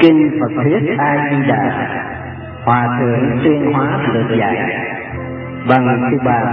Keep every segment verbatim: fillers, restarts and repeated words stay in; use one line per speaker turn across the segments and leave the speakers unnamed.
Kinh Phật Thuyết A Di Đà. Hòa thượng tuyên hóa lược dạy. Bằng thứ ba.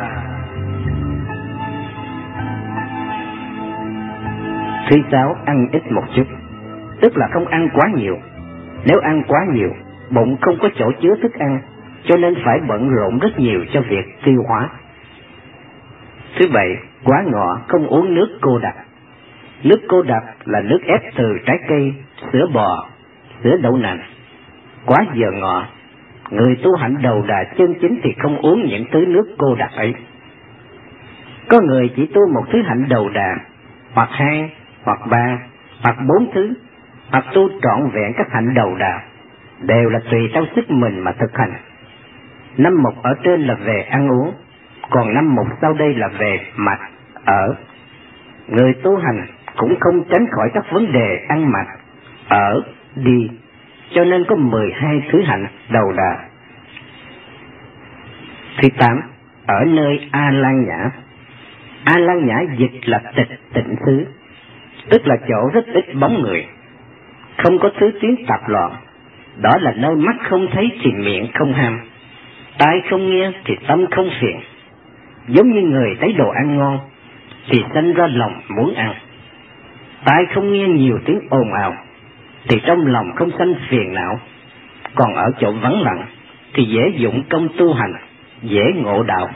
Thứ sáu, ăn ít một chút, tức là không ăn quá nhiều. Nếu ăn quá nhiều, bụng không có chỗ chứa thức ăn, cho nên phải bận rộn rất nhiều cho việc tiêu hóa. Thứ bảy, quá ngọ không uống nước cô đặc. Nước cô đặc là nước ép từ trái cây, sữa bò, sữa đậu nành. Quá giờ ngọ, người tu hạnh đầu đà chân chính thì không uống những thứ nước cô đặc ấy. Có người chỉ tu một thứ hạnh đầu đà, hoặc hai, hoặc ba, hoặc bốn thứ, hoặc tu trọn vẹn các hạnh đầu đà, đều là tùy theo sức mình mà thực hành. Năm mục ở trên là về ăn uống, còn năm mục sau đây là về mặc, ở. Người tu hành cũng không tránh khỏi các vấn đề ăn mặc, ở, đi, cho nên có mười hai thứ hạnh đầu đà. Thứ tám, ở nơi A Lan Nhã. A Lan Nhã dịch là tịch tịnh xứ, tức là chỗ rất ít bóng người, không có thứ tiếng tạp loạn. Đó là nơi mắt không thấy thì miệng không ham, tai không nghe thì tâm không phiền. Giống như người thấy đồ ăn ngon thì sanh ra lòng muốn ăn, tai không nghe nhiều tiếng ồn ào thì trong lòng không sanh phiền não. Còn ở chỗ vắng lặng thì dễ dụng công tu hành, dễ ngộ đạo.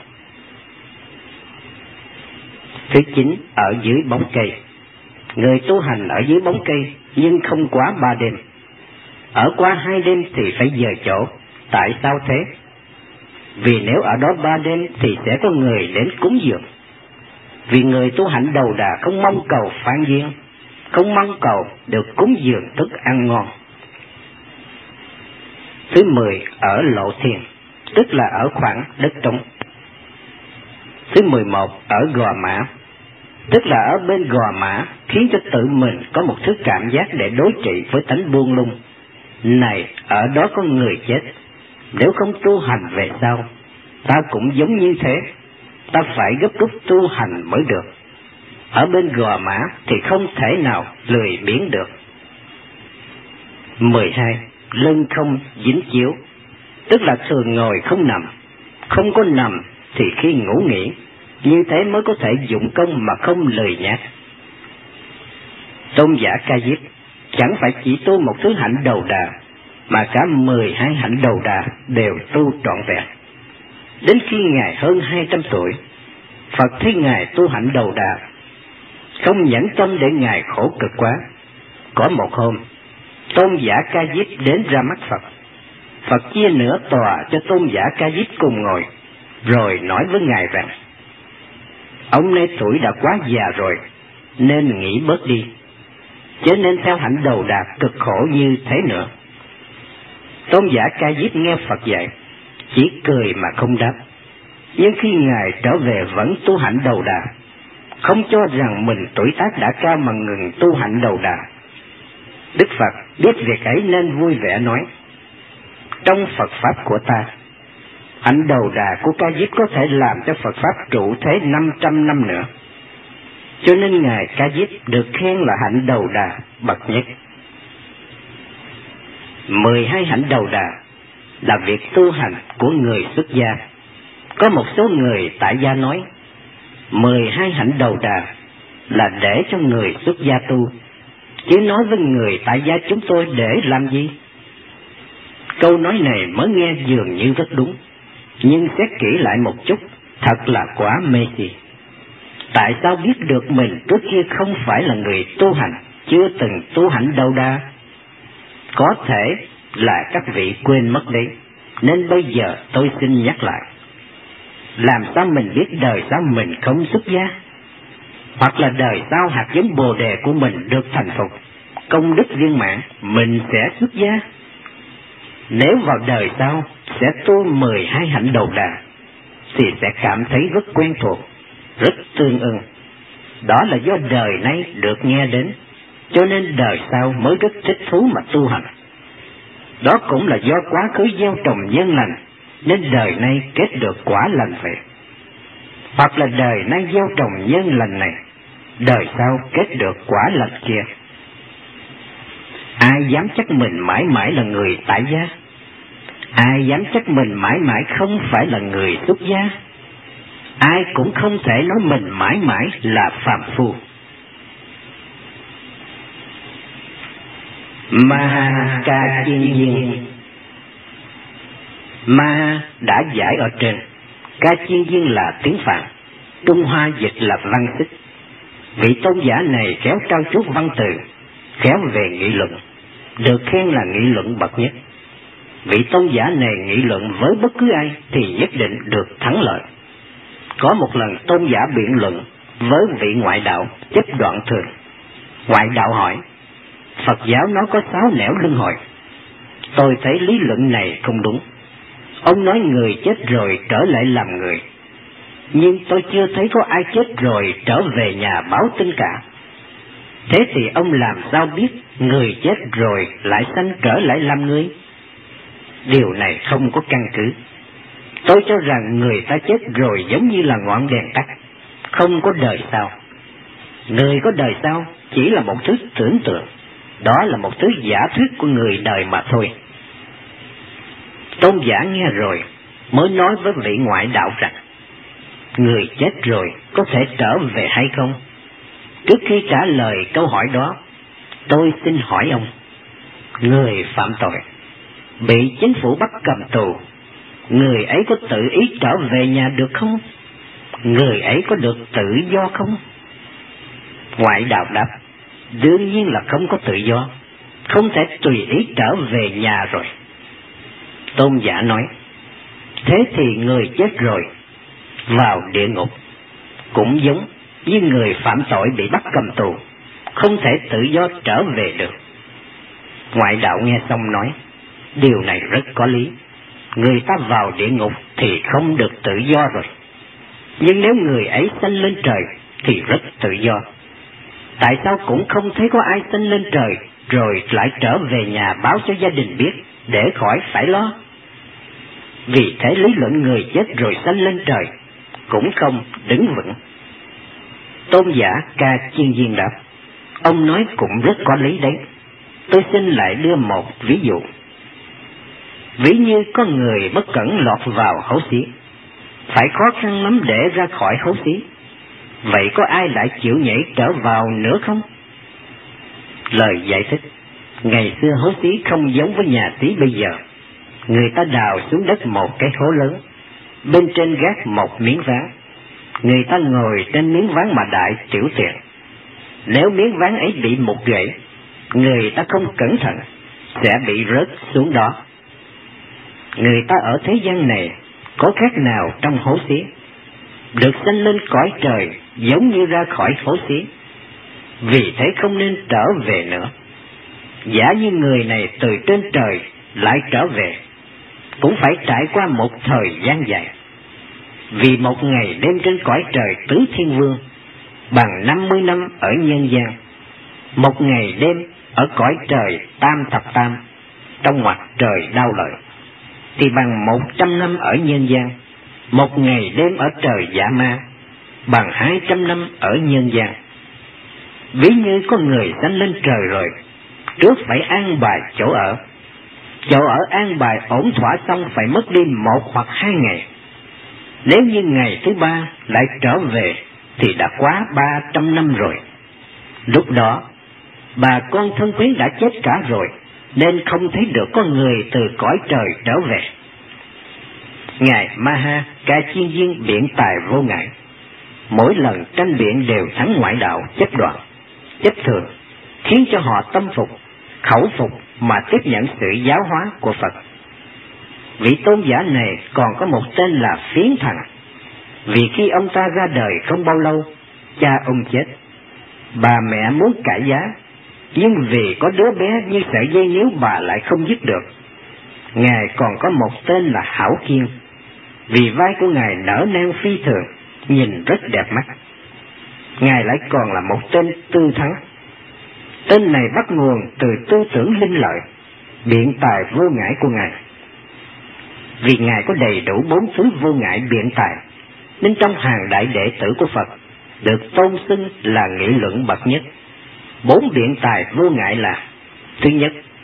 Thứ chín, ở dưới bóng cây. Người tu hành ở dưới bóng cây nhưng không quá ba đêm. Ở qua hai đêm thì phải dời chỗ. Tại sao thế? Vì nếu ở đó ba đêm thì sẽ có người đến cúng dường. Vì người tu hạnh đầu đà không mong cầu phan duyên, không mong cầu được cúng dường thức ăn ngon. Thứ mười, ở lộ thiên, tức là ở khoảng đất trống. Thứ mười một, ở gò mã, tức là ở bên gò mã, khiến cho tự mình có một thứ cảm giác để đối trị với tánh buông lung. Này, ở đó có người chết, nếu không tu hành về sau, ta cũng giống như thế, ta phải gấp rút tu hành mới được. Ở bên gò mã thì không thể nào lười biếng được. mười hai. Lưng không dính chiếu, tức là thường ngồi không nằm, không có nằm thì khi ngủ nghỉ, như thế mới có thể dụng công mà không lười nhác. Tôn giả Ca Diếp chẳng phải chỉ tu một thứ hạnh đầu đà, mà cả mười hai hạnh đầu đà đều tu trọn vẹn. Đến khi Ngài hơn hai trăm tuổi, Phật thấy Ngài tu hạnh đầu đà, không nhẫn tâm để Ngài khổ cực quá. Có một hôm, Tôn giả Ca Diếp đến ra mắt Phật. Phật chia nửa tòa cho Tôn giả Ca Diếp cùng ngồi, rồi nói với Ngài rằng: ông nay tuổi đã quá già rồi, nên nghỉ bớt đi, chứ nên theo hạnh đầu đà cực khổ như thế nữa. Tôn giả Ca Diếp nghe Phật dạy, chỉ cười mà không đáp. Nhưng khi Ngài trở về vẫn tu hạnh đầu đà, không cho rằng mình tuổi tác đã cao mà ngừng tu hạnh đầu đà. Đức Phật biết việc ấy nên vui vẻ nói: trong Phật Pháp của ta, hạnh đầu đà của Ca Diếp có thể làm cho Phật Pháp trụ thế năm trăm năm nữa. Cho nên Ngài Ca Diếp được khen là hạnh đầu đà bậc nhất. mười hai hạnh đầu đà là việc tu hành của người xuất gia. Có một số người tại gia nói mười hai hạnh đầu đà là để cho người xuất gia tu, chứ nói với người tại gia chúng tôi để làm gì? Câu nói này mới nghe dường như rất đúng, nhưng xét kỹ lại một chút, thật là quá mê si. Tại sao biết được mình trước kia không phải là người tu hành, chưa từng tu hạnh đầu đà? Có thể là các vị quên mất đấy, nên bây giờ tôi xin nhắc lại. Làm sao mình biết đời sau mình không xuất gia? Hoặc là đời sau hạt giống bồ đề của mình được thành phục, công đức viên mãn, mình sẽ xuất gia? Nếu vào đời sau sẽ tu mười hai hạnh đầu đà, thì sẽ cảm thấy rất quen thuộc, rất tương ưng. Đó là do đời nay được nghe đến, cho nên đời sau mới rất thích thú mà tu hành. Đó cũng là do quá khứ gieo trồng nhân lành, nên đời nay kết được quả lành vậy. Hoặc là đời nay gieo trồng nhân lành này, đời sau kết được quả lành kia. Ai ai dám chắc mình mãi mãi là người tại gia? Ai dám chắc mình mãi mãi không phải là người xuất gia? Ai cũng không thể nói mình mãi mãi là phàm phu. Ma Ca Chiên Viên. Ma đã giải ở trên, Ca Chiên Viên là tiếng Phạn, Trung Hoa dịch là văn xích. Vị tôn giả này khéo trao chuốt văn từ, khéo về nghị luận, được khen là nghị luận bậc nhất. Vị tôn giả này nghị luận với bất cứ ai thì nhất định được thắng lợi. Có một lần tôn giả biện luận với vị ngoại đạo chấp đoạn thường. Ngoại đạo hỏi, Phật giáo nó có sáu nẻo luân hồi. Tôi thấy lý luận này không đúng. Ông nói người chết rồi trở lại làm người, nhưng tôi chưa thấy có ai chết rồi trở về nhà báo tin cả. Thế thì ông làm sao biết người chết rồi lại sanh trở lại làm người? Điều này không có căn cứ. Tôi cho rằng người ta chết rồi giống như là ngọn đèn tắt, không có đời sau. Người có đời sau chỉ là một thứ tưởng tượng, đó là một thứ giả thuyết của người đời mà thôi. Tôn giả nghe rồi mới nói với vị ngoại đạo rằng, người chết rồi có thể trở về hay không? Trước khi trả lời câu hỏi đó, tôi xin hỏi ông, người phạm tội, bị chính phủ bắt cầm tù, người ấy có tự ý trở về nhà được không? Người ấy có được tự do không? Ngoại đạo đáp, đương nhiên là không có tự do, không thể tùy ý trở về nhà rồi. Tôn giả nói, thế thì người chết rồi vào địa ngục cũng giống như người phạm tội bị bắt cầm tù, không thể tự do trở về được. Ngoại đạo nghe xong nói, điều này rất có lý. Người ta vào địa ngục thì không được tự do rồi, nhưng nếu người ấy sanh lên trời thì rất tự do. Tại sao cũng không thấy có ai sanh lên trời rồi lại trở về nhà báo cho gia đình biết để khỏi phải lo? Vì thế lý luận người chết rồi sanh lên trời cũng không đứng vững. Tôn giả Ca Chiên Viên đáp, ông nói cũng rất có lý đấy. Tôi xin lại đưa một ví dụ. Ví như có người bất cẩn lọt vào hố xí, phải khó khăn lắm để ra khỏi hố xí. Vậy có ai lại chịu nhảy trở vào nữa không? Lời giải thích, ngày xưa hố xí không giống với nhà xí bây giờ. Người ta đào xuống đất một cái hố lớn, bên trên gác một miếng ván. Người ta ngồi trên miếng ván mà đại tiểu tiện. Nếu miếng ván ấy bị mục gãy, người ta không cẩn thận sẽ bị rớt xuống đó. Người ta ở thế gian này có khác nào trong hố xí, được sanh lên cõi trời giống như ra khỏi hố xí, vì thế không nên trở về nữa. Giả như người này từ trên trời lại trở về, cũng phải trải qua một thời gian dài. Vì một ngày đêm trên cõi trời tứ thiên vương bằng năm mươi năm ở nhân gian, một ngày đêm ở cõi trời tam thập tam trong ngoặc trời đau lợi, thì bằng một trăm năm ở nhân gian. Một ngày đêm ở trời Dạ Ma bằng hai trăm năm ở nhân gian. Ví như có người sanh lên trời rồi, trước phải an bài chỗ ở. Chỗ ở an bài ổn thỏa xong phải mất đi một hoặc hai ngày. Nếu như ngày thứ ba lại trở về thì đã quá ba trăm năm rồi. Lúc đó bà con thân quyến đã chết cả rồi, nên không thấy được có người từ cõi trời trở về. Ngài Maha Ca Chiên Viên biện tài vô ngại, mỗi lần tranh biện đều thắng ngoại đạo chấp đoạn, chấp thường, khiến cho họ tâm phục, khẩu phục mà tiếp nhận sự giáo hóa của Phật. Vị tôn giả này còn có một tên là Phiến Thần, vì khi ông ta ra đời không bao lâu, cha ông chết. Bà mẹ muốn cải giá, nhưng vì có đứa bé như sợi dây níu bà lại không dứt được. Ngài còn có một tên là Hảo Kiên, vì vai của Ngài nở nang phi thường, nhìn rất đẹp mắt. Ngài lại còn là một tên Tư Thắng. Tên này bắt nguồn từ tư tưởng linh lợi, biện tài vô ngại của Ngài. Vì Ngài có đầy đủ bốn thứ vô ngại biện tài, nên trong hàng đại đệ tử của Phật được tôn xưng là nghị luận bậc nhất. Bốn biện tài vô ngại là: thứ nhất,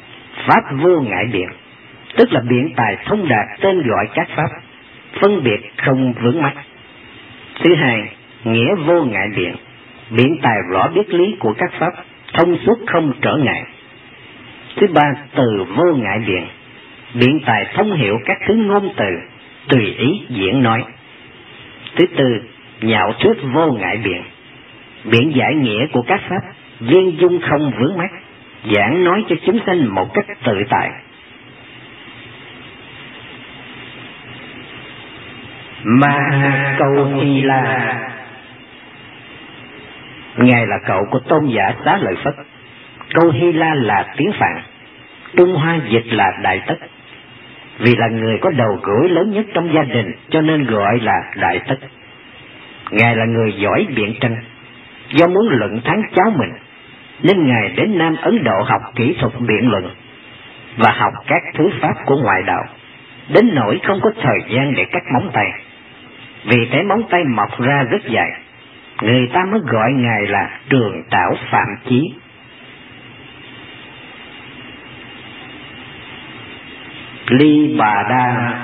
pháp vô ngại biện, tức là biện tài thông đạt tên gọi các pháp, phân biệt không vướng mắc. Thứ hai, nghĩa vô ngại biện, biện tài rõ biết lý của các pháp, thông suốt không trở ngại. Thứ ba, từ vô ngại biện, biện tài thông hiểu các thứ ngôn từ, tùy ý diễn nói. Thứ tư, nhạo thuyết vô ngại biện, biện giải nghĩa của các pháp, viên dung không vướng mắc, giảng nói cho chúng sanh một cách tự tại. Ma Câu Hy La, ngài là cậu của tôn giả Xá Lợi Phất. Câu Hy La là tiếng Phạn, Trung Hoa dịch là Đại Tất. Vì là người có đầu gối lớn nhất trong gia đình cho nên gọi là Đại Tất. Ngài là người giỏi biện tranh, do muốn luận thắng cháu mình nên ngài đến Nam Ấn Độ học kỹ thuật biện luận và học các thứ pháp của ngoại đạo, đến nỗi không có thời gian để cắt móng tay. Vì thế móng tay mọc ra rất dài, người ta mới gọi ngài là Trường Tảo Phạm Chí. Ly Bà Đa,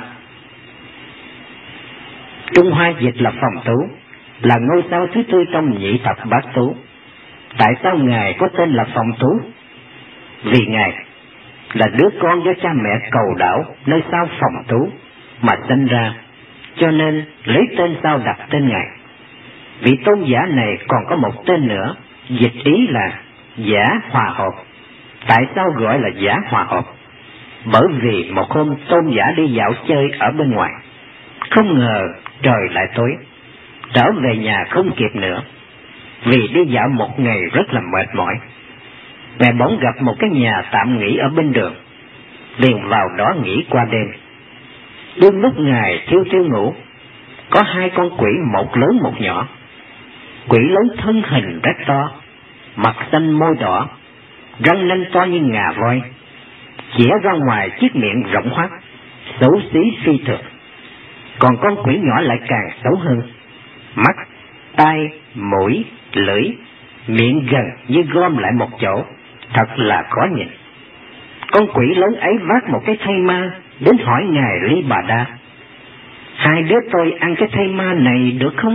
Trung Hoa dịch là Phòng Tú, là ngôi sao thứ tư trong nhị thập bát tú. Tại sao ngài có tên là Phòng Tú? Vì ngài là đứa con do cha mẹ cầu đảo nơi sao Phòng Tú mà sinh ra, cho nên lấy tên sao đặt tên ngài. Vị tôn giả này còn có một tên nữa, dịch ý là Giả Hòa Hợp. Tại sao gọi là Giả Hòa Hợp? Bởi vì một hôm tôn giả đi dạo chơi ở bên ngoài, không ngờ trời lại tối, trở về nhà không kịp nữa. Vì đi dạo một ngày rất là mệt mỏi, ngài bỗng gặp một cái nhà tạm nghỉ ở bên đường, liền vào đó nghỉ qua đêm. Đương lúc ngài thiêu thiêu ngủ, có hai con quỷ, một lớn một nhỏ. Quỷ lớn thân hình rất to, mặt xanh môi đỏ, răng nanh to như ngà voi, chĩa ra ngoài chiếc miệng rộng hoắt, xấu xí phi thường. Còn con quỷ nhỏ lại càng xấu hơn, mắt, tai, mũi, lưỡi, miệng gần như gom lại một chỗ, thật là khó nhìn. Con quỷ lớn ấy vác một cái thây ma đến hỏi ngài Ly Bà Đa: hai đứa tôi ăn cái thây ma này được không?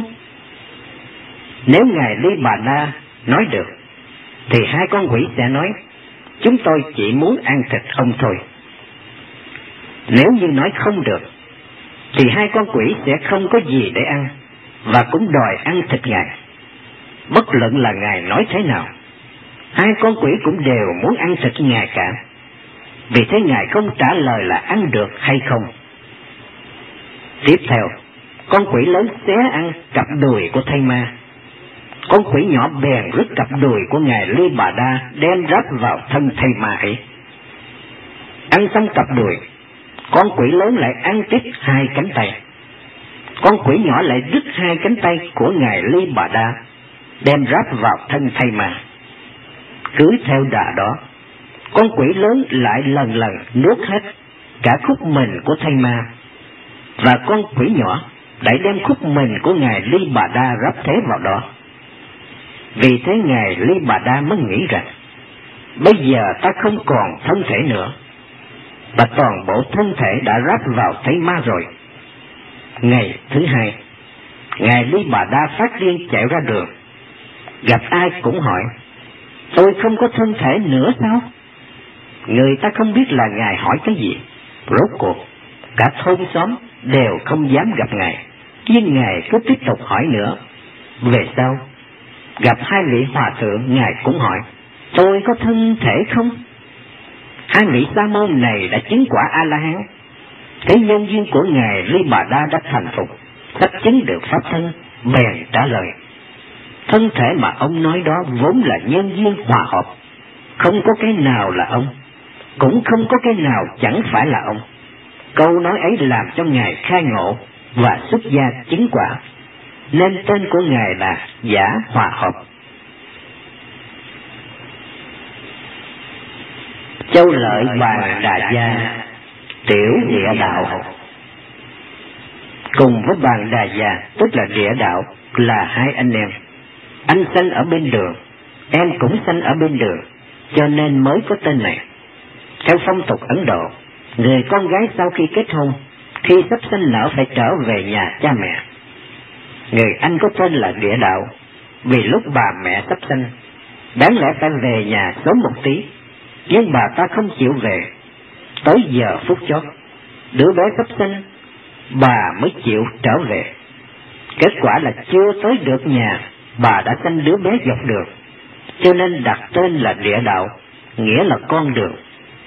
Nếu ngài Ly Bà Đa nói được, thì hai con quỷ sẽ nói: chúng tôi chỉ muốn ăn thịt ông thôi. Nếu như nói không được, thì hai con quỷ sẽ không có gì để ăn, và cũng đòi ăn thịt ngài. Bất luận là ngài nói thế nào, hai con quỷ cũng đều muốn ăn thịt ngài cả. Vì thế ngài không trả lời là ăn được hay không. Tiếp theo, con quỷ lớn xé ăn cặp đùi của thây ma. Con quỷ nhỏ bèn rứt cặp đùi của ngài Ly Bà Đa đem ráp vào thân thây ma ấy. Ăn xong cặp đùi, con quỷ lớn lại ăn tiếp hai cánh tay. Con quỷ nhỏ lại rứt hai cánh tay của ngài Ly Bà Đa đem ráp vào thân thây ma. Cứ theo đà đó, con quỷ lớn lại lần lần nuốt hết cả khúc mình của thây ma, và con quỷ nhỏ lại đem khúc mình của ngài Ly Bà Đa ráp thế vào đó. Vì thế ngài Ly Bà Đa mới nghĩ rằng: bây giờ ta không còn thân thể nữa, và toàn bộ thân thể đã ráp vào thây ma rồi. Ngày thứ hai, ngài Ly Bà Đa phát điên chạy ra đường, gặp ai cũng hỏi: tôi không có thân thể nữa sao? Người ta không biết là ngài hỏi cái gì. Rốt cuộc cả thôn xóm đều không dám gặp ngài, nhưng ngài cứ tiếp tục hỏi nữa. Về sau gặp hai vị hòa thượng, ngài cũng hỏi: tôi có thân thể không? Hai vị sa môn này đã chứng quả A La Hán, thế nhân duyên của ngài Ly Bà Đa đã thành phục, sắp chứng được pháp thân, bèn trả lời: thân thể mà ông nói đó vốn là nhân duyên hòa hợp, không có cái nào là ông, cũng không có cái nào chẳng phải là ông. Câu nói ấy làm cho ngài khai ngộ và xuất gia chứng quả, nên tên của ngài là Giả Hòa Hợp. Châu Lợi Bàn Đà Gia, tiểu địa đạo. Cùng với Bàn Đà Gia, tức là địa đạo, là hai anh em. Anh sanh ở bên đường, em cũng sanh ở bên đường, cho nên mới có tên này. Theo phong tục Ấn Độ, người con gái sau khi kết hôn, khi sắp sinh nở phải trở về nhà cha mẹ. Người Anh có tên là địa đạo, vì lúc bà mẹ sắp sinh, đáng lẽ phải về nhà sớm một tí, nhưng bà ta không chịu về. Tới giờ phút chót, đứa bé sắp sinh, bà mới chịu trở về. Kết quả là chưa tới được nhà, bà đã sanh đứa bé dọc đường, cho nên đặt tên là địa đạo, nghĩa là con đường.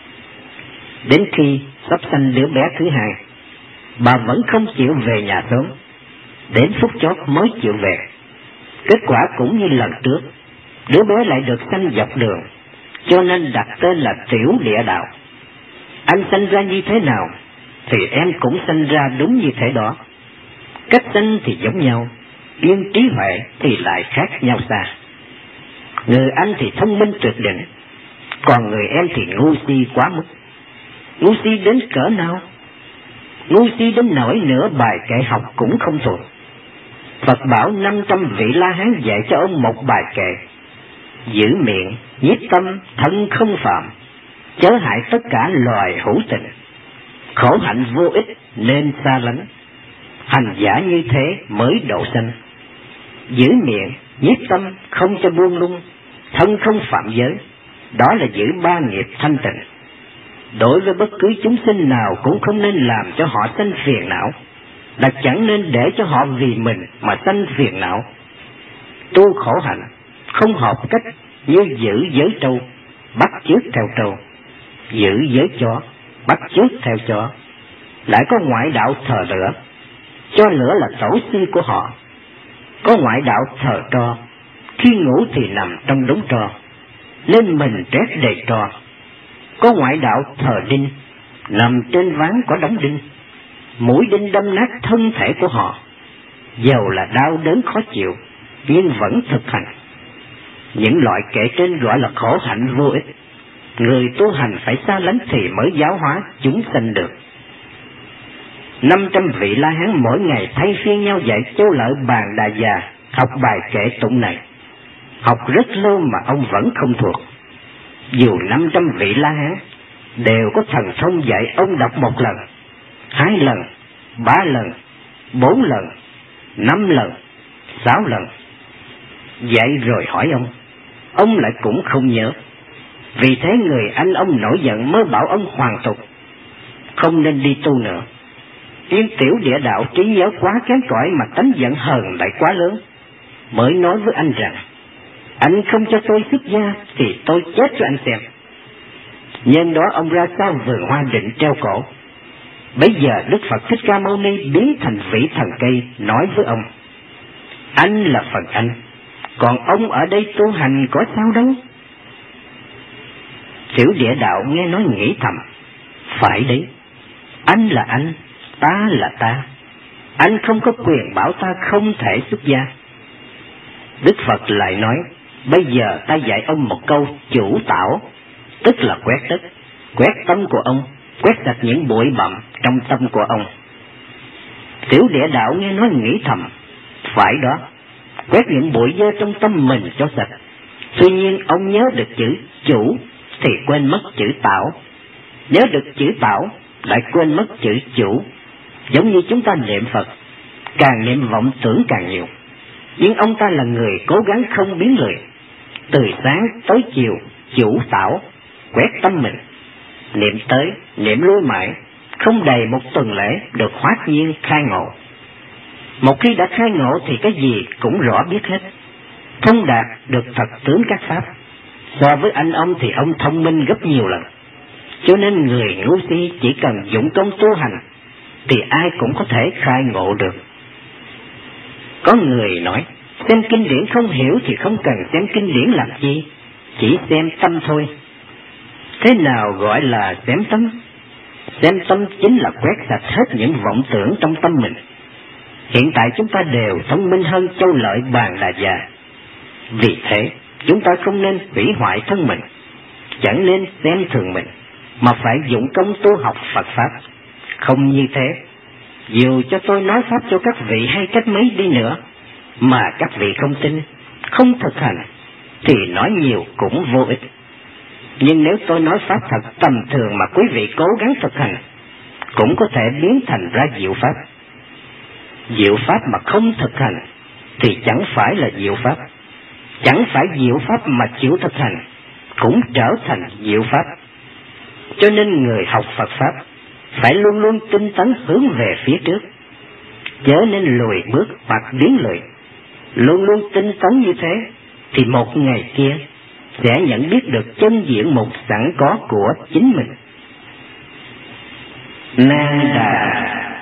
Đến khi sắp sanh đứa bé thứ hai, bà vẫn không chịu về nhà sớm, đến phút chót mới chịu về. Kết quả cũng như lần trước, đứa bé lại được sanh dọc đường, cho nên đặt tên là tiểu địa đạo. Anh sanh ra như thế nào, thì em cũng sanh ra đúng như thế đó. Cách sanh thì giống nhau, nhưng trí huệ thì lại khác nhau xa. Người anh thì thông minh tuyệt đỉnh, còn người em thì ngu si quá mức. Ngu si đến cỡ nào? Ngu si đến nỗi nửa bài kệ học cũng không thuộc. Phật bảo năm trăm vị La Hán dạy cho ông một bài kệ: giữ miệng, nhiếp tâm, thân không phạm, chớ hại tất cả loài hữu tình. Khổ hạnh vô ích nên xa lánh, hành giả như thế mới độ sanh. Giữ miệng, nhiếp tâm, không cho buông lung, thân không phạm giới, đó là giữ ba nghiệp thanh tịnh. Đối với bất cứ chúng sinh nào cũng không nên làm cho họ sanh phiền não, là chẳng nên để cho họ vì mình mà sanh phiền não. Tu khổ hạnh không hợp cách như giữ giới trâu, bắt chước theo trâu, giữ giới chó, bắt chước theo chó. Lại có ngoại đạo thờ lửa, cho lửa là tổ sư của họ. Có ngoại đạo thờ tro, khi ngủ thì nằm trong đống tro, nên mình trét đầy tro. Có ngoại đạo thờ đinh, nằm trên ván có đóng đinh, mũi đinh đâm nát thân thể của họ. Dầu là đau đớn khó chịu, nhưng vẫn thực hành. Những loại kệ trên gọi là khổ hạnh vô ích. Người tu hành phải xa lánh thì mới giáo hóa chúng sanh được. Năm trăm vị La Hán mỗi ngày thay phiên nhau dạy Châu Lợi Bàn Đà Già học bài kệ tụng này. Học rất lâu mà ông vẫn không thuộc. Dù năm trăm vị La Hán đều có thần thông dạy ông đọc một lần, hai lần, ba lần, bốn lần, năm lần, sáu lần. Dạy rồi hỏi ông, ông lại cũng không nhớ. Vì thế người anh ông nổi giận mới bảo ông hoàn tục, không nên đi tu nữa. Nhưng tiểu địa đạo trí nhớ quá kém cỏi mà tánh giận hờn lại quá lớn, mới nói với anh rằng: anh không cho tôi xuất gia thì tôi chết cho anh xem. Nhân đó ông ra sau vườn hoa định treo cổ. Bây giờ Đức Phật Thích Ca Mâu Ni biến thành vị thần cây, nói với ông: anh là phần anh, còn ông ở đây tu hành có sao đâu. Tiểu địa đạo nghe nói nghĩ thầm: phải đấy, anh là anh, ta là ta, anh không có quyền bảo ta không thể xuất gia. Đức Phật lại nói: bây giờ ta dạy ông một câu chủ tảo, tức là quét đất, quét tâm của ông, quét sạch những bụi bặm trong tâm của ông. Tiểu địa đạo nghe nói nghĩ thầm: phải đó, quét những bụi dơ trong tâm mình cho sạch. Tuy nhiên ông nhớ được chữ chủ thì quên mất chữ tảo, nhớ được chữ tảo lại quên mất chữ chủ. Giống như chúng ta niệm Phật, càng niệm vọng tưởng càng nhiều. Nhưng ông ta là người cố gắng không biến lười, từ sáng tới chiều chủ tảo, quét tâm mình, niệm tới niệm lui mãi, không đầy một tuần lễ được hoát nhiên khai ngộ. Một khi đã khai ngộ thì cái gì cũng rõ biết hết, thông đạt được thật tướng các pháp. So với anh ông thì ông thông minh gấp nhiều lần. Cho nên người ngu si chỉ cần dụng công tu hành thì ai cũng có thể khai ngộ được. Có người nói xem kinh điển không hiểu thì không cần xem kinh điển làm chi, chỉ xem tâm thôi. Thế nào gọi là xem tâm? Xem tâm chính là quét sạch hết những vọng tưởng trong tâm mình. Hiện tại chúng ta đều thông minh hơn Châu Lợi Bàn Đà Già. Vì thế chúng ta không nên hủy hoại thân mình, chẳng nên xem thường mình, mà phải dụng công tu học Phật Pháp. Không như thế, dù cho tôi nói Pháp cho các vị hay cách mấy đi nữa, mà các vị không tin, không thực hành, thì nói nhiều cũng vô ích. Nhưng nếu tôi nói pháp thật tầm thường mà quý vị cố gắng thực hành, cũng có thể biến thành ra diệu pháp. Diệu pháp mà không thực hành thì chẳng phải là diệu pháp. Chẳng phải diệu pháp mà chịu thực hành cũng trở thành diệu pháp. Cho nên người học Phật Pháp phải luôn luôn tinh tấn hướng về phía trước, chớ nên lùi bước hoặc biến lùi. Luôn luôn tinh tấn như thế thì một ngày kia sẽ nhận biết được chân diện mục sẵn có của chính mình. Nang Đà.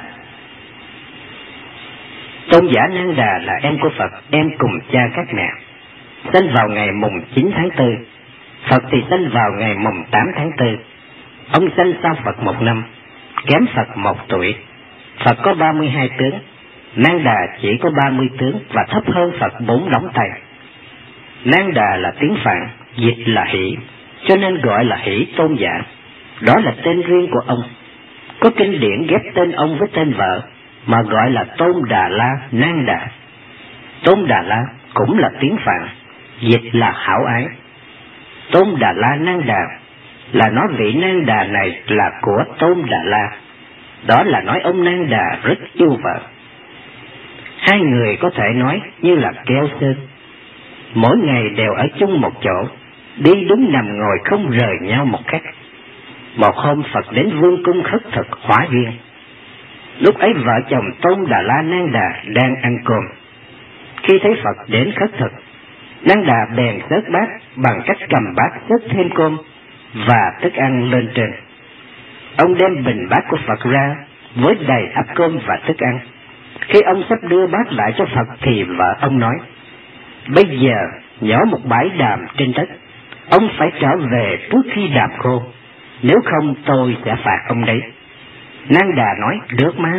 Tôn giả Nang Đà là em của Phật, em cùng cha các mẹ. Sinh vào ngày mùng chín tháng tư, Phật thì sinh vào ngày mùng tám tháng tư. Ông sinh sau Phật một năm, kém Phật một tuổi. Phật có ba mươi hai tướng, Nang Đà chỉ có ba mươi tướng và thấp hơn Phật bốn đóng tay. Nang Đà là tiếng Phạn, dịch là Hỷ, cho nên gọi là Hỷ Tôn giả. Đó là tên riêng của ông. Có kinh điển ghép tên ông với tên vợ mà gọi là Tôn Đà La Nang Đà. Tôn Đà La cũng là tiếng Phạn, dịch là hảo ái. Tôn Đà La Nang Đà là nói vị Nang Đà này là của Tôn Đà La. Đó là nói ông Nang Đà rất yêu vợ. Hai người có thể nói như là keo sơn, mỗi ngày đều ở chung một chỗ, đi đứng nằm ngồi không rời nhau một khắc. Một hôm Phật đến vương cung khất thực hóa duyên. Lúc ấy vợ chồng Tôn Đà La Nang Đà đang ăn cơm. Khi thấy Phật đến khất thực, Nang Đà bèn xớt bát bằng cách cầm bát xớt thêm cơm và thức ăn lên trên. Ông đem bình bát của Phật ra với đầy ắp cơm và thức ăn. Khi ông sắp đưa bát lại cho Phật thì vợ ông nói: bây giờ nhỏ một bãi đàm trên đất, ông phải trở về trước khi đàm khô, nếu không tôi sẽ phạt ông đấy. Nang Đà nói: được mà.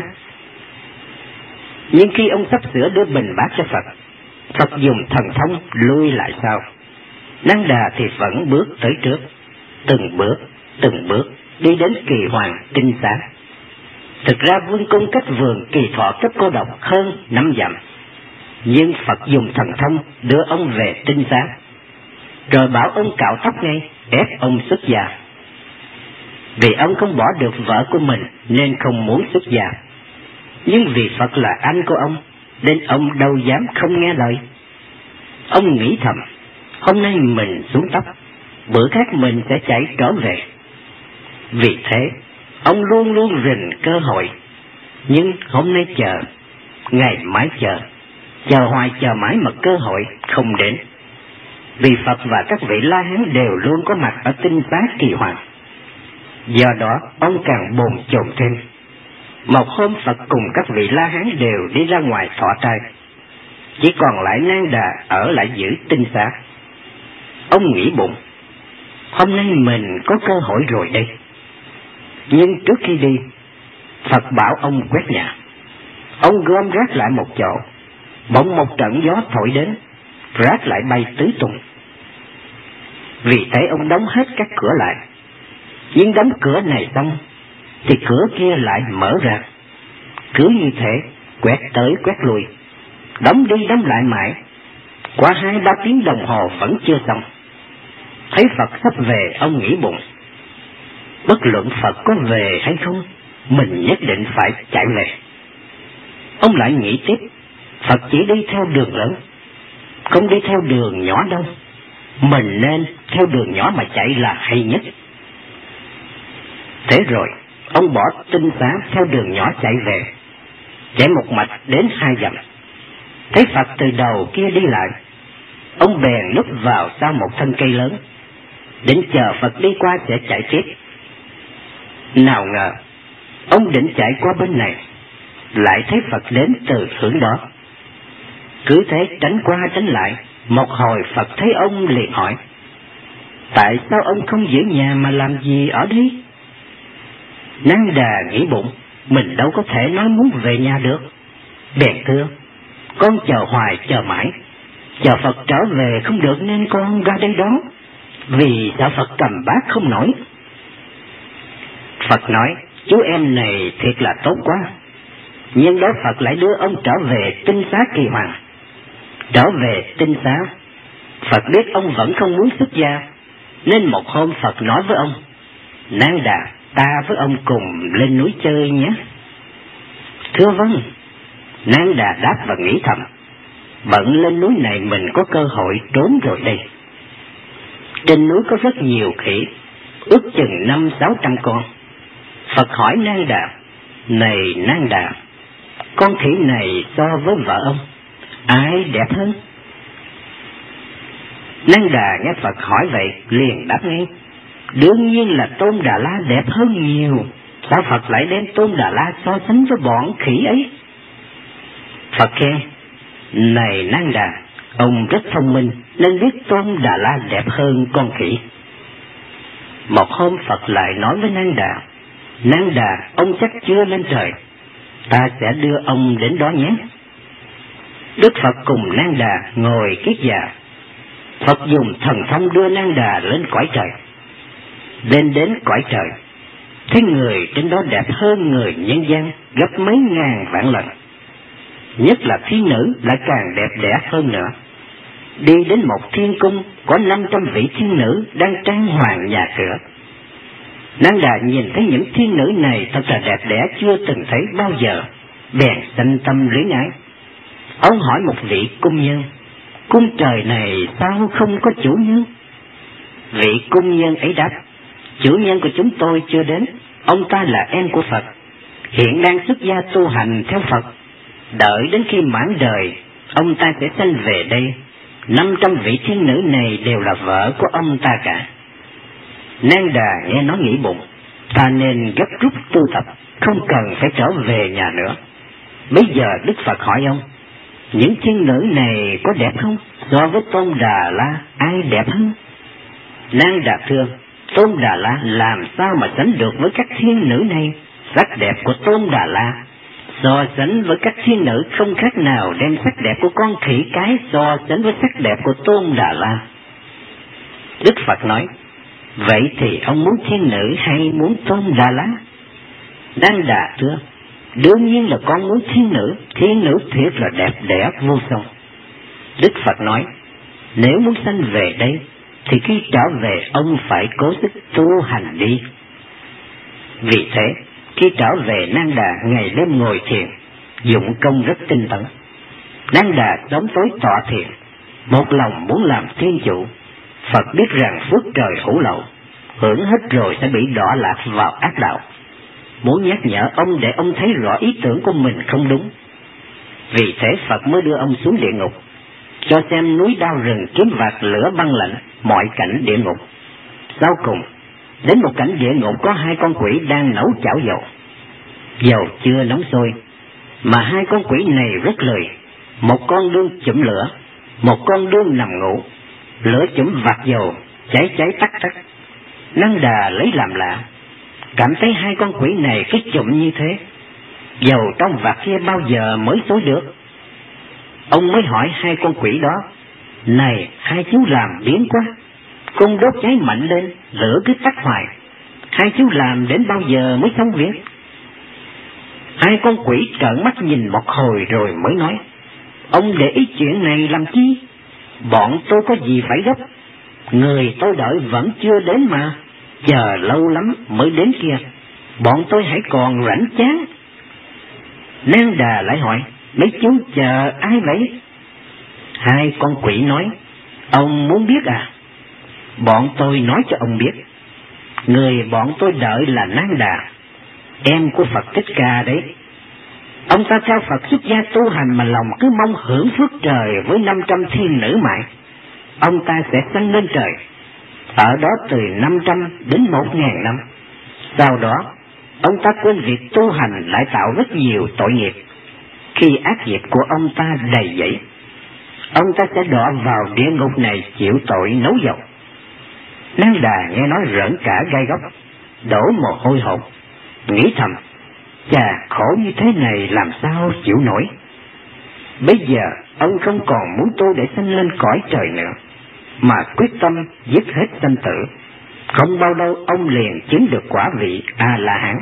Nhưng khi ông sắp sửa đưa bình bát cho Phật, Phật dùng thần thông lui lại sau. Nang Đà thì vẫn bước tới trước, từng bước, từng bước, đi đến Kỳ Hoàng Tinh Xá. Thực ra vương cung cách vườn Kỳ Thọ Cấp Cô Độc hơn năm dặm, nhưng Phật dùng thần thông đưa ông về Tinh Xá, rồi bảo ông cạo tóc ngay, ép ông xuất gia. Vì ông không bỏ được vợ của mình nên không muốn xuất gia, nhưng vì Phật là anh của ông nên ông đâu dám không nghe lời. Ông nghĩ thầm, hôm nay mình xuống tóc, bữa khác mình sẽ chạy trở về. Vì thế ông luôn luôn rình cơ hội, nhưng hôm nay chờ, ngày mai chờ, chờ hoài chờ mãi mà cơ hội không đến. Vì Phật và các vị La Hán đều luôn có mặt ở Tinh Xá Kỳ Hoàng, do đó ông càng bồn chồn thêm. Một hôm Phật cùng các vị La Hán đều đi ra ngoài thọ trai, chỉ còn lại Nang Đà ở lại giữ Tinh Xá. Ông nghĩ bụng, hôm nay mình có cơ hội rồi đây. Nhưng trước khi đi, Phật bảo ông quét nhà. Ông gom rác lại một chỗ, bỗng một trận gió thổi đến, rác lại bay tứ tung. Vì thế ông đóng hết các cửa lại. Nhưng đóng cửa này xong thì cửa kia lại mở ra. Cứ như thế, quét tới quét lui, đóng đi đóng lại mãi. Qua hai ba tiếng đồng hồ vẫn chưa xong. Thấy Phật sắp về, ông nghĩ bụng, bất luận Phật có về hay không, mình nhất định phải chạy về. Ông lại nghĩ tiếp, Phật chỉ đi theo đường lớn, không đi theo đường nhỏ đâu, mình nên theo đường nhỏ mà chạy là hay nhất. Thế rồi ông bỏ Tinh Xá theo đường nhỏ chạy về, chạy một mạch đến hai dặm. Thấy Phật từ đầu kia đi lại, ông bèn núp vào sau một thân cây lớn, định chờ Phật đi qua sẽ chạy tiếp. Nào ngờ ông định chạy qua bên này, lại thấy Phật đến từ hướng đó. Cứ thế tránh qua tránh lại, một hồi Phật thấy ông liền hỏi, tại sao ông không giữ nhà mà làm gì ở đây? Nang Đà nghĩ bụng, mình đâu có thể nói muốn về nhà được. Bèn thưa, con chờ hoài chờ mãi, chờ Phật trở về không được nên con ra đây đó, vì sợ Phật cầm bát không nổi. Phật nói, chú em này thiệt là tốt quá. Nhưng đó Phật lại đưa ông trở về Tinh Xá Kỳ Hoàng. Trở về Tinh Xá, Phật biết ông vẫn không muốn xuất gia, Nên một hôm Phật nói với ông: Nang Đà, ta với ông cùng lên núi chơi nhé. Thưa vâng. Nang Đà đáp và nghĩ thầm: bận lên núi này mình có cơ hội trốn rồi đây. Trên núi có rất nhiều khỉ, ước chừng năm sáu trăm con. Phật hỏi Nang Đà: này Nang Đà, con khỉ này so với vợ ông, ai đẹp hơn? Nang Đà nghe Phật hỏi vậy liền đáp ngay: đương nhiên là Tôn Đà La đẹp hơn nhiều. Sao Phật lại đem Tôn Đà La so sánh với bọn khỉ ấy? Phật khen: này Nang Đà, ông rất thông minh nên biết Tôn Đà La đẹp hơn con khỉ. Một hôm Phật lại nói với Nang Đà: Nang Đà, ông chắc chưa lên trời, ta sẽ đưa ông đến đó nhé. Đức Phật cùng Nang Đà ngồi kiết già. Phật dùng thần thông đưa Nang Đà lên cõi trời. Lên đến cõi trời, thấy người trên đó đẹp hơn người nhân gian gấp mấy ngàn vạn lần. Nhất là thiên nữ lại càng đẹp đẽ hơn nữa. Đi đến một thiên cung có năm trăm vị thiên nữ đang trang hoàng nhà cửa. Nang Đà nhìn thấy những thiên nữ này thật là đẹp đẽ chưa từng thấy bao giờ, bèn sanh tâm luyến ái. Ông hỏi một vị cung nhân: cung trời này sao không có chủ nhân? Vị cung nhân ấy đáp: chủ nhân của chúng tôi chưa đến, ông ta là em của Phật, hiện đang xuất gia tu hành theo Phật. Đợi đến khi mãn đời, ông ta sẽ sanh về đây. Năm trăm vị thiên nữ này đều là vợ của ông ta cả. Nang Đà nghe nói nghĩ bụng: ta nên gấp rút tu tập, không cần phải trở về nhà nữa. Bây giờ Đức Phật hỏi ông: những thiên nữ này có đẹp không? So với Tôn Đà La, ai đẹp hơn? Nang Đà thưa: Tôn Đà La làm sao mà sánh được với các thiên nữ này? Sắc đẹp của Tôn Đà La so sánh với các thiên nữ không khác nào đem sắc đẹp của con khỉ cái so sánh với sắc đẹp của Tôn Đà La. Đức Phật nói: vậy thì ông muốn thiên nữ hay muốn Tôn Đà La? Nang Đà thưa: đương nhiên là con muốn thiên nữ, thiên nữ thiệt là đẹp đẽ vô song. Đức Phật nói: nếu muốn sanh về đây thì khi trở về ông phải cố sức tu hành đi. Vì thế khi trở về, Nang Đà ngày đêm ngồi thiền, dụng công rất tinh tấn. Nang Đà sớm tối tọa thiền, một lòng muốn làm thiên chủ. Phật biết rằng phước trời hữu lậu, hưởng hết rồi sẽ bị đọa lạc vào ác đạo. Muốn nhắc nhở ông để ông thấy rõ ý tưởng của mình không đúng. Vì thế Phật mới đưa ông xuống địa ngục, cho xem núi đao rừng kiếm vạt lửa băng lạnh, mọi cảnh địa ngục. Sau cùng đến một cảnh địa ngục có hai con quỷ đang nấu chảo dầu. Dầu chưa nóng sôi mà hai con quỷ này rất lười. Một con đương chụm lửa, một con đương nằm ngủ. Lửa chụm vạt dầu, cháy cháy tắt tắt. Nang Đà lấy làm lạ, cảm thấy hai con quỷ này cứ chụm như thế, dầu trong vạt kia bao giờ mới sôi được? Ông mới hỏi hai con quỷ đó: này hai chú làm biến quá, con đốt cháy mạnh lên, lửa cứ tắt hoài, hai chú làm đến bao giờ mới xong việc? Hai con quỷ trợn mắt nhìn một hồi rồi mới nói: ông để ý chuyện này làm chi? Bọn tôi có gì phải gấp, người tôi đợi vẫn chưa đến mà, chờ lâu lắm mới đến kia, bọn tôi hãy còn rảnh chán. Nang Đà lại hỏi: mấy chú chờ ai vậy? Hai con quỷ nói: ông muốn biết à? Bọn tôi nói cho ông biết. Người bọn tôi đợi là Nang Đà, em của Phật Thích Ca đấy. Ông ta theo Phật xuất gia tu hành mà lòng cứ mong hưởng phước trời với năm trăm thiên nữ mại. Ông ta sẽ sanh lên trời, ở đó từ năm trăm đến một ngàn năm. Sau đó ông ta quên việc tu hành, lại tạo rất nhiều tội nghiệp. Khi ác nghiệp của ông ta đầy dẫy, ông ta sẽ đọa vào địa ngục này chịu tội nấu dầu. Nang Đà nghe nói rợn cả gai góc, đổ mồ hôi hột, nghĩ thầm: chà, khổ như thế này làm sao chịu nổi. Bây giờ ông không còn muốn tu để sanh lên cõi trời nữa, mà quyết tâm giết hết sanh tử. Không bao lâu ông liền chứng được quả vị A La Hán.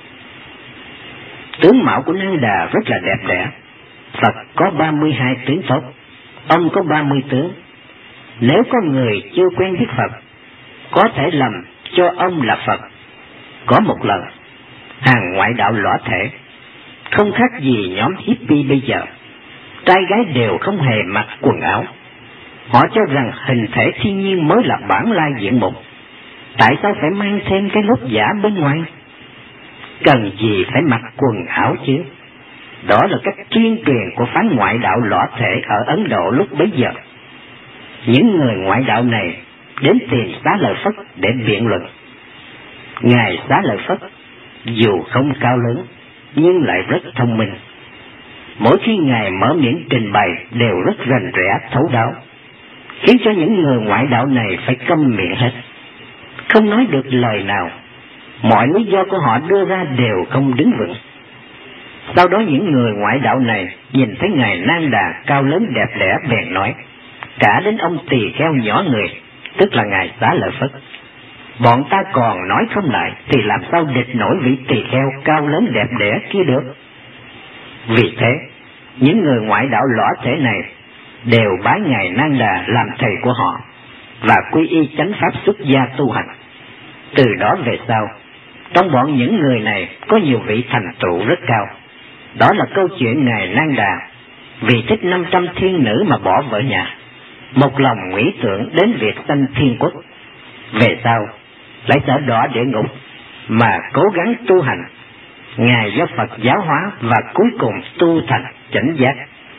Tướng mạo của Nang Đà rất là đẹp đẽ. Phật có ba mươi hai tướng tốt, ông có ba mươi tướng. Nếu có người chưa quen biết Phật có thể lầm cho ông là Phật. Có một lần, hàng ngoại đạo lõa thể, không khác gì nhóm hippie bây giờ, trai gái đều không hề mặc quần áo. Họ cho rằng hình thể thiên nhiên mới là bản lai diện mục. Tại sao phải mang thêm cái lốt giả bên ngoài? Cần gì phải mặc quần áo chứ? Đó là cách tuyên truyền của phái ngoại đạo lõa thể ở Ấn Độ lúc bấy giờ. Những người ngoại đạo này đến tìm Xá Lợi Phất để biện luận. Ngài Xá Lợi Phất dù không cao lớn nhưng lại rất thông minh. Mỗi khi Ngài mở miệng trình bày đều rất rành rẽ thấu đáo, khiến cho những người ngoại đạo này phải câm miệng hết, không nói được lời nào. Mọi lý do của họ đưa ra đều không đứng vững. Sau đó những người ngoại đạo này nhìn thấy Ngài Nang Đà cao lớn đẹp đẽ bèn nói, cả đến ông tỳ kheo nhỏ người, tức là Ngài Xá Lợi Phất, bọn ta còn nói không lại thì làm sao địch nổi vị tỳ kheo cao lớn đẹp đẽ kia được. Vì thế, những người ngoại đạo lõa thể này đều bái Ngài Nang Đà làm thầy của họ và quy y chánh pháp xuất gia tu hành. Từ đó về sau, trong bọn những người này có nhiều vị thành tựu rất cao. Đó là câu chuyện Ngài Nang Đà vì thích năm trăm thiên nữ mà bỏ vợ nhà, một lòng nghĩ tưởng đến việc sanh thiên quốc. Về sau lại sợ đọa địa ngục mà cố gắng tu hành. Ngài do Phật giáo hóa và cuối cùng tu thành chánh giác.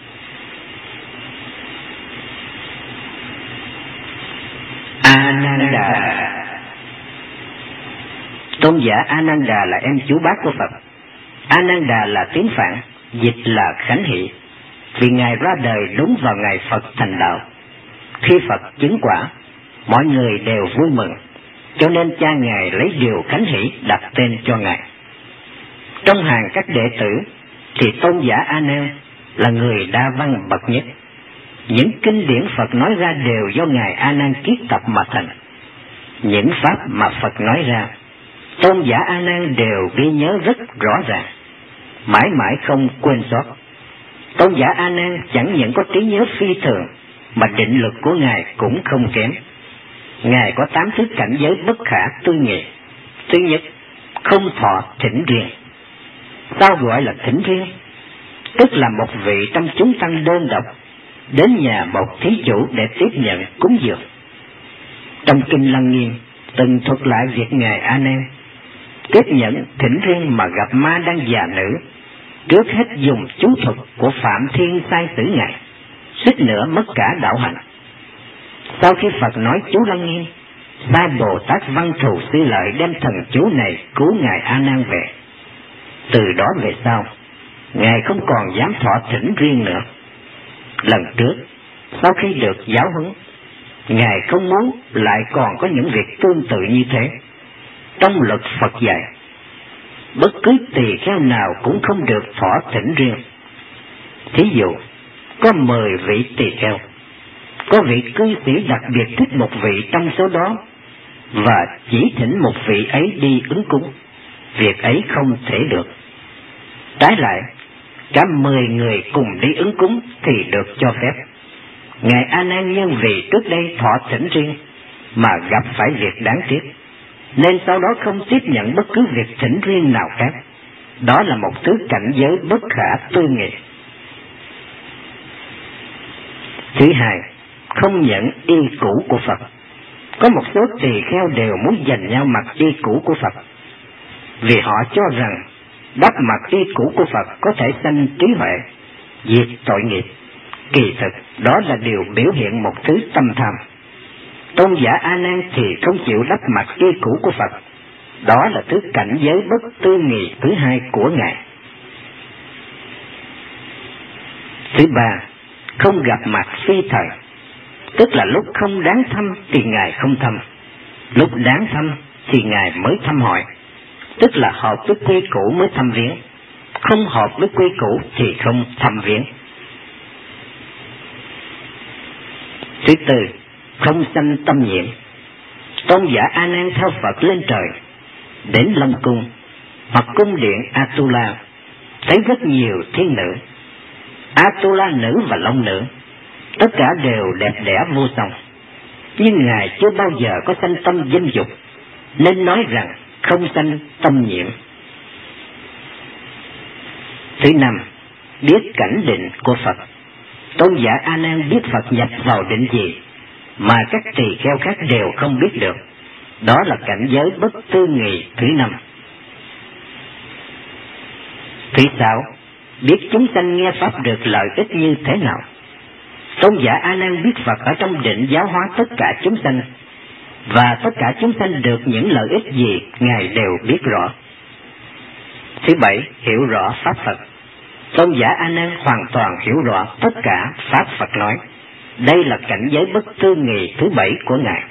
Ananda. Tôn giả Ananda là em chú bác của Phật. Ananda là tiếng Phạn, dịch là khánh hỷ, vì Ngài ra đời đúng vào ngày Phật thành đạo. Khi Phật chứng quả, mọi người đều vui mừng, cho nên cha Ngài lấy điều khánh hỷ đặt tên cho Ngài. Trong hàng các đệ tử thì tôn giả A Nan là người đa văn bậc nhất. Những kinh điển Phật nói ra đều do Ngài A Nan kiết tập mà thành. Những pháp mà Phật nói ra, tôn giả A Nan đều ghi nhớ rất rõ ràng, mãi mãi không quên sót. Tôn giả A Nan chẳng những có trí nhớ phi thường, mà định lực của Ngài cũng không kém. Ngài có tám thứ cảnh giới bất khả tư nghị. Thứ nhất, không thọ thỉnh riêng. Sao gọi là thỉnh riêng? Tức là một vị trong chúng tăng đơn độc đến nhà một thí chủ để tiếp nhận cúng dường. Trong kinh Lăng Nghiêm từng thuật lại việc Ngài A Nan tiếp nhận thỉnh riêng mà gặp ma đang già nữ, trước hết dùng chú thuật của Phạm Thiên sai xử Ngài, suýt nữa mất cả đạo hạnh. Sau khi Phật nói chú Lăng Nghiêm, sai Bồ Tát Văn Thù Sư Lợi đem thần chú này cứu Ngài A Nan về. Từ đó về sau, Ngài không còn dám thọ thỉnh riêng nữa. Lần trước, sau khi được giáo huấn, Ngài không muốn lại còn có những việc tương tự như thế. Trong luật Phật dạy, bất cứ tỳ kheo nào cũng không được thọ thỉnh riêng. Thí dụ, có mười vị tỳ kheo, có vị cư sĩ đặc biệt thích một vị trong số đó và chỉ thỉnh một vị ấy đi ứng cúng, việc ấy không thể được. Trái lại, cả mười người cùng đi ứng cúng thì được cho phép. Ngài A Nan nhân vì trước đây thọ thỉnh riêng mà gặp phải việc đáng tiếc, nên sau đó không tiếp nhận bất cứ việc thỉnh riêng nào khác. Đó là một thứ cảnh giới bất khả tư nghị. Thứ hai, không nhận y cũ của Phật. Có một số tỳ kheo đều muốn giành nhau mặc y cũ của Phật, vì họ cho rằng đắp mặc y cũ của Phật có thể sanh trí huệ, diệt tội nghiệp. Kỳ thực đó là điều biểu hiện một thứ tâm tham. Tôn giả A Nan thì không chịu đắp mặc y cũ của Phật. Đó là thứ cảnh giới bất tư nghị thứ hai của Ngài. Thứ ba, không gặp mặt phi thời. Tức là lúc không đáng thăm thì Ngài không thăm, lúc đáng thăm thì Ngài mới thăm hỏi. Tức là hợp với quy củ mới thăm viếng, không hợp với quy củ thì không thăm viếng. Thứ tư, không sanh tâm nhiễm. Tôn giả A Nan theo Phật lên trời, đến Long Cung hoặc cung điện Atula, thấy rất nhiều thiên nữ. Atula nữ và Long nữ tất cả đều đẹp đẽ vô song. nhưng Ngài chưa bao giờ có sanh tâm dâm dục, nên nói rằng không sanh tâm nhiễm. Thứ năm, biết cảnh định của Phật. Tôn giả A Nan biết Phật nhập vào định gì mà các tỳ kheo khác đều không biết được. Đó là cảnh giới bất tư nghị thứ năm. Thứ sáu, biết chúng sanh nghe pháp được lợi ích như thế nào. Tôn giả A Nan biết Phật ở trong định giáo hóa tất cả chúng sanh, và tất cả chúng sanh được những lợi ích gì Ngài đều biết rõ. Thứ bảy, hiểu rõ pháp Phật. Tôn giả A Nan hoàn toàn hiểu rõ tất cả pháp Phật nói. Đây là cảnh giới bất tư nghị thứ bảy của Ngài.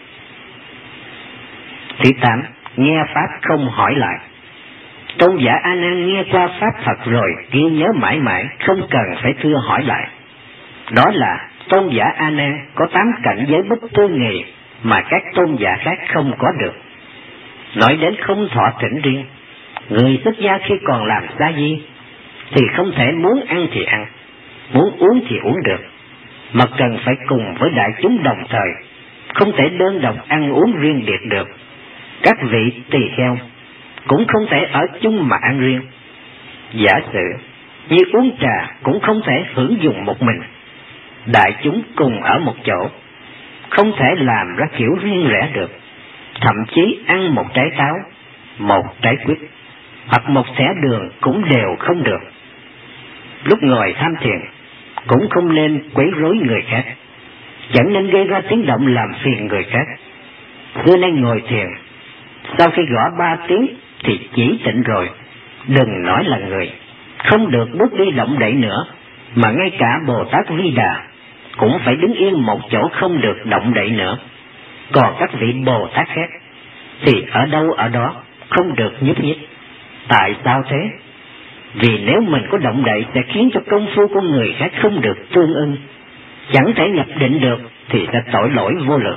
Thứ tám, nghe pháp không hỏi lại. Tôn giả A Nan nghe qua pháp Phật rồi ghi nhớ mãi mãi, không cần phải thưa hỏi lại. Đó là tôn giả A Nan có tám cảnh giới bất tư nghị mà các tôn giả khác không có được. Nói đến không thọ thỉnh riêng, người xuất gia khi còn làm sa di thì không thể muốn ăn thì ăn, muốn uống thì uống được, mà cần phải cùng với đại chúng đồng thời, không thể đơn độc ăn uống riêng biệt được. Các vị tỳ kheo cũng không thể ở chung mà ăn riêng. Giả sử như uống trà cũng không thể hưởng dùng một mình. Đại chúng cùng ở một chỗ, không thể làm ra kiểu riêng rẽ được. Thậm chí ăn một trái táo, một trái quýt, hoặc một thẻ đường cũng đều không được. Lúc ngồi tham thiền cũng không nên quấy rối người khác, chẳng nên gây ra tiếng động làm phiền người khác. Xưa nay ngồi thiền, sau khi gõ ba tiếng thì chỉ tịnh rồi, đừng nói là người, không được bước đi động đậy nữa, mà ngay cả Bồ Tát Vi Đà cũng phải đứng yên một chỗ không được động đậy nữa. Còn các vị Bồ Tát khác thì ở đâu ở đó, không được nhúc nhích. Tại sao thế? Vì nếu mình có động đậy sẽ khiến cho công phu của người khác không được tương ưng, chẳng thể nhập định được thì sẽ tội lỗi vô lượng.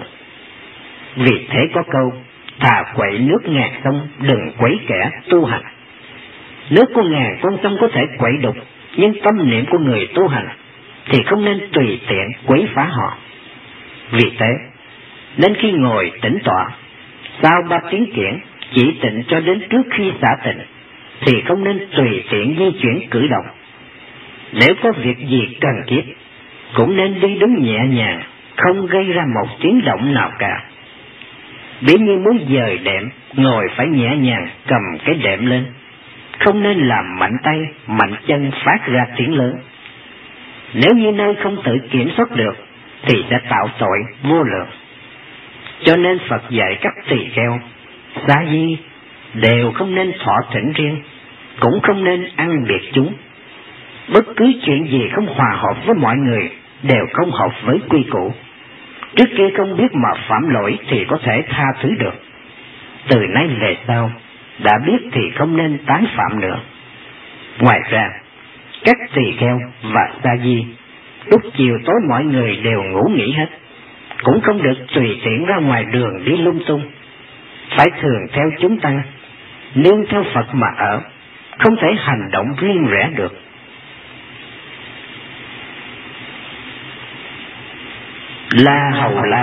Vì thế có câu, thà quậy nước ngàn sông, đừng quấy kẻ tu hành. Nước của ngàn con sông có thể quậy đục, nhưng tâm niệm của người tu hành thì không nên tùy tiện quấy phá họ. Vì thế, nên khi ngồi tĩnh tọa, sau ba tiếng kiển, chỉ tịnh cho đến trước khi xả tịnh, thì không nên tùy tiện di chuyển cử động. Nếu có việc gì cần thiết, cũng nên đi đứng nhẹ nhàng, không gây ra một tiếng động nào cả. Ví như muốn dời đệm, ngồi phải nhẹ nhàng cầm cái đệm lên, không nên làm mạnh tay, mạnh chân phát ra tiếng lớn. Nếu như nơi không tự kiểm soát được, thì sẽ tạo tội vô lượng. Cho nên Phật dạy các tỳ kheo, sa di đều không nên thọ thỉnh riêng, cũng không nên ăn biệt chúng. Bất cứ chuyện gì không hòa hợp với mọi người đều không hợp với quy củ. Trước kia không biết mà phạm lỗi thì có thể tha thứ được, từ nay về sau đã biết thì không nên tái phạm nữa. Ngoài ra, các tỳ kheo và sa di lúc chiều tối mọi người đều ngủ nghỉ hết, cũng không được tùy tiện ra ngoài đường đi lung tung, phải thường theo chúng tăng, nương theo Phật mà ở, không thể hành động riêng rẽ được. La Hầu La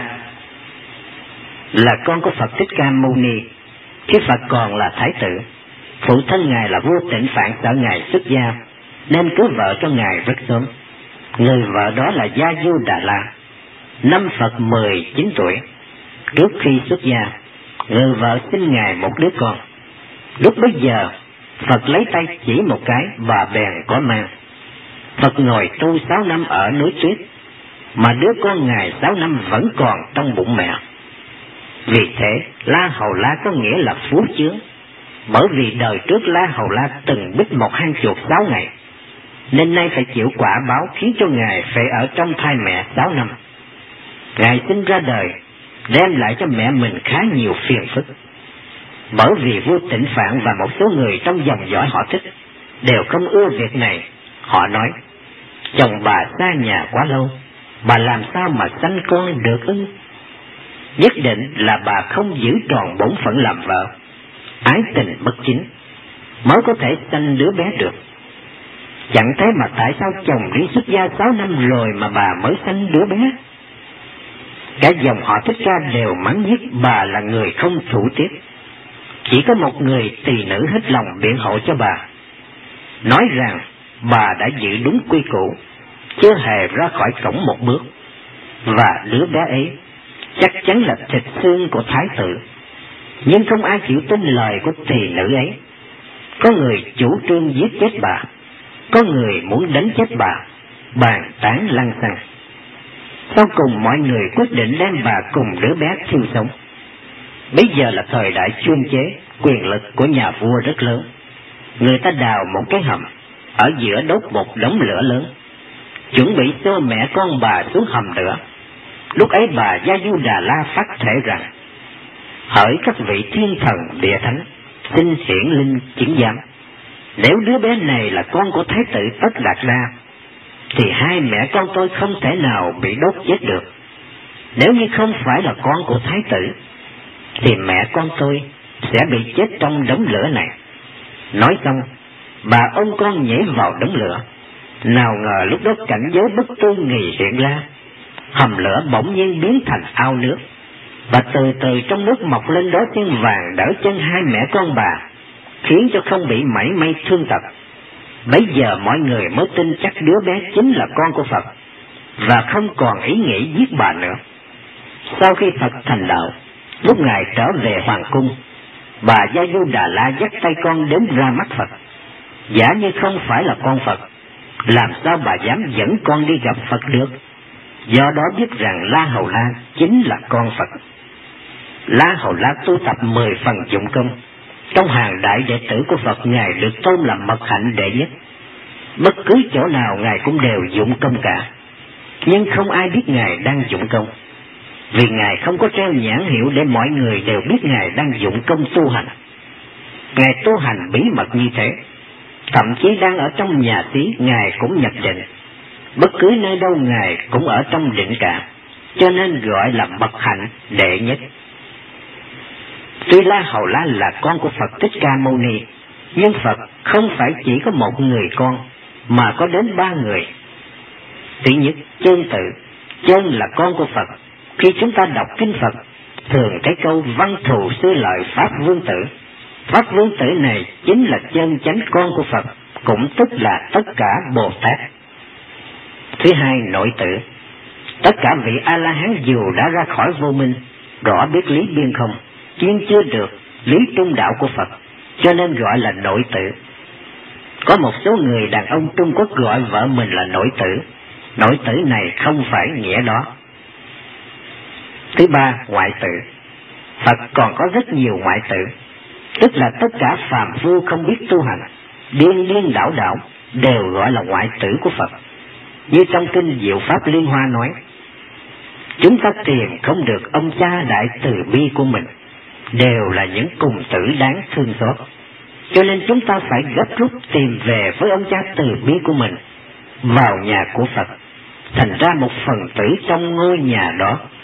là con của Phật Thích Ca Mâu Ni. Khi Phật còn là thái tử, phụ thân Ngài là vua Tịnh Phạn sợ Ngài xuất gia, nên cưới vợ cho Ngài rất sớm. Người vợ đó là Gia Du Đà La. Năm Phật mười chín tuổi, trước khi xuất gia, người vợ sinh Ngài một đứa con. Lúc bấy giờ, Phật lấy tay chỉ một cái và bèn có mang. Phật ngồi tu sáu năm ở núi Tuyết, mà đứa con Ngài sáu năm vẫn còn trong bụng mẹ. Vì thế, La Hầu La có nghĩa là phú chướng, bởi vì đời trước La Hầu La từng bích một hang chuột sáu ngày, nên nay phải chịu quả báo khiến cho Ngài phải ở trong thai mẹ sáu năm. Ngài sinh ra đời, đem lại cho mẹ mình khá nhiều phiền phức. Bởi vì vua Tịnh Phạn và một số người trong dòng dõi họ Thích đều không ưa việc này. Họ nói, chồng bà xa nhà quá lâu, bà làm sao mà sanh con được ư? Nhất định là bà không giữ tròn bổn phận làm vợ, ái tình bất chính, mới có thể sanh đứa bé được. Chẳng thế mà tại sao chồng đi xuất gia sáu năm rồi mà bà mới sanh đứa bé? Cả dòng họ Thích Ca đều mắng nhiếc bà là người không thủ tiết. Chỉ có một người tỳ nữ hết lòng biện hộ cho bà, nói rằng bà đã giữ đúng quy củ, chưa hề ra khỏi cổng một bước, và đứa bé ấy chắc chắn là thịt xương của thái tử. Nhưng không ai chịu tin lời của tỳ nữ ấy. Có người chủ trương giết chết bà, có người muốn đánh chết bà, bàn tán lăng xăng. Sau cùng mọi người quyết định đem bà cùng đứa bé thiêu sống. Bây giờ là thời đại chuyên chế, quyền lực của nhà vua rất lớn. Người ta đào một cái hầm, ở giữa đốt một đống lửa lớn, chuẩn bị cho mẹ con bà xuống hầm lửa. Lúc ấy bà Gia Du Đà La phát thể rằng: hỡi các vị thiên thần địa thánh, xin hiển linh chứng giám, nếu đứa bé này là con của Thái tử Tất Đạt Đa, thì hai mẹ con tôi không thể nào bị đốt chết được. Nếu như không phải là con của Thái tử, thì mẹ con tôi sẽ bị chết trong đống lửa này. Nói xong, bà ôm con nhảy vào đống lửa. Nào ngờ lúc đó cảnh giới bất tư nghì hiện ra. Hầm lửa bỗng nhiên biến thành ao nước, và từ từ trong nước mọc lên đó chân vàng đỡ chân hai mẹ con bà, khiến cho không bị mảy may thương tật. Bấy giờ mọi người mới tin chắc đứa bé chính là con của Phật, và không còn ý nghĩ giết bà nữa. Sau khi Phật thành đạo, lúc Ngài trở về hoàng cung, bà Gia Du Đà La dắt tay con đến ra mắt Phật. Giả như không phải là con Phật, làm sao bà dám dẫn con đi gặp Phật được? Do đó biết rằng La Hầu La chính là con Phật. La Hầu La tu tập mười phần dụng công. Trong hàng đại đệ tử của Phật, Ngài được tôn làm bậc hạnh đệ nhất. Bất cứ chỗ nào Ngài cũng đều dụng công cả. Nhưng không ai biết Ngài đang dụng công, vì Ngài không có treo nhãn hiệu để mọi người đều biết Ngài đang dụng công tu hành. Ngài tu hành bí mật như thế, thậm chí đang ở trong nhà xí Ngài cũng nhập định. Bất cứ nơi đâu Ngài cũng ở trong định cả, cho nên gọi là bậc hạnh đệ nhất. Tuy La Hầu La là con của Phật Thích Ca Mâu Ni, nhưng Phật không phải chỉ có một người con, mà có đến ba người. Thứ nhất, Chân Tự. Chân là con của Phật. Khi chúng ta đọc kinh Phật, thường cái câu văn thù xưa lợi Pháp Vương Tử. Pháp Vương Tử này chính là chân chánh con của Phật, cũng tức là tất cả Bồ Tát. Thứ hai, Nội Tự. Tất cả vị A-la-hán dù đã ra khỏi vô minh, rõ biết lý biên không, nhưng chưa được lý trung đạo của Phật, cho nên gọi là nội tự. Có một số người đàn ông Trung Quốc gọi vợ mình là nội tử. Nội tử này không phải nghĩa đó. Thứ ba, ngoại tự. Phật còn có rất nhiều ngoại tự, tức là tất cả phàm phu không biết tu hành, điên điên đảo đảo, đều gọi là ngoại tử của Phật. Như trong kinh Diệu Pháp Liên Hoa nói: chúng ta tìm không được ông cha đại từ bi của mình, đều là những cùng tử đáng thương xót, cho nên chúng ta phải gấp rút tìm về với ông cha từ bi của mình, vào nhà của Phật, thành ra một phần tử trong ngôi nhà đó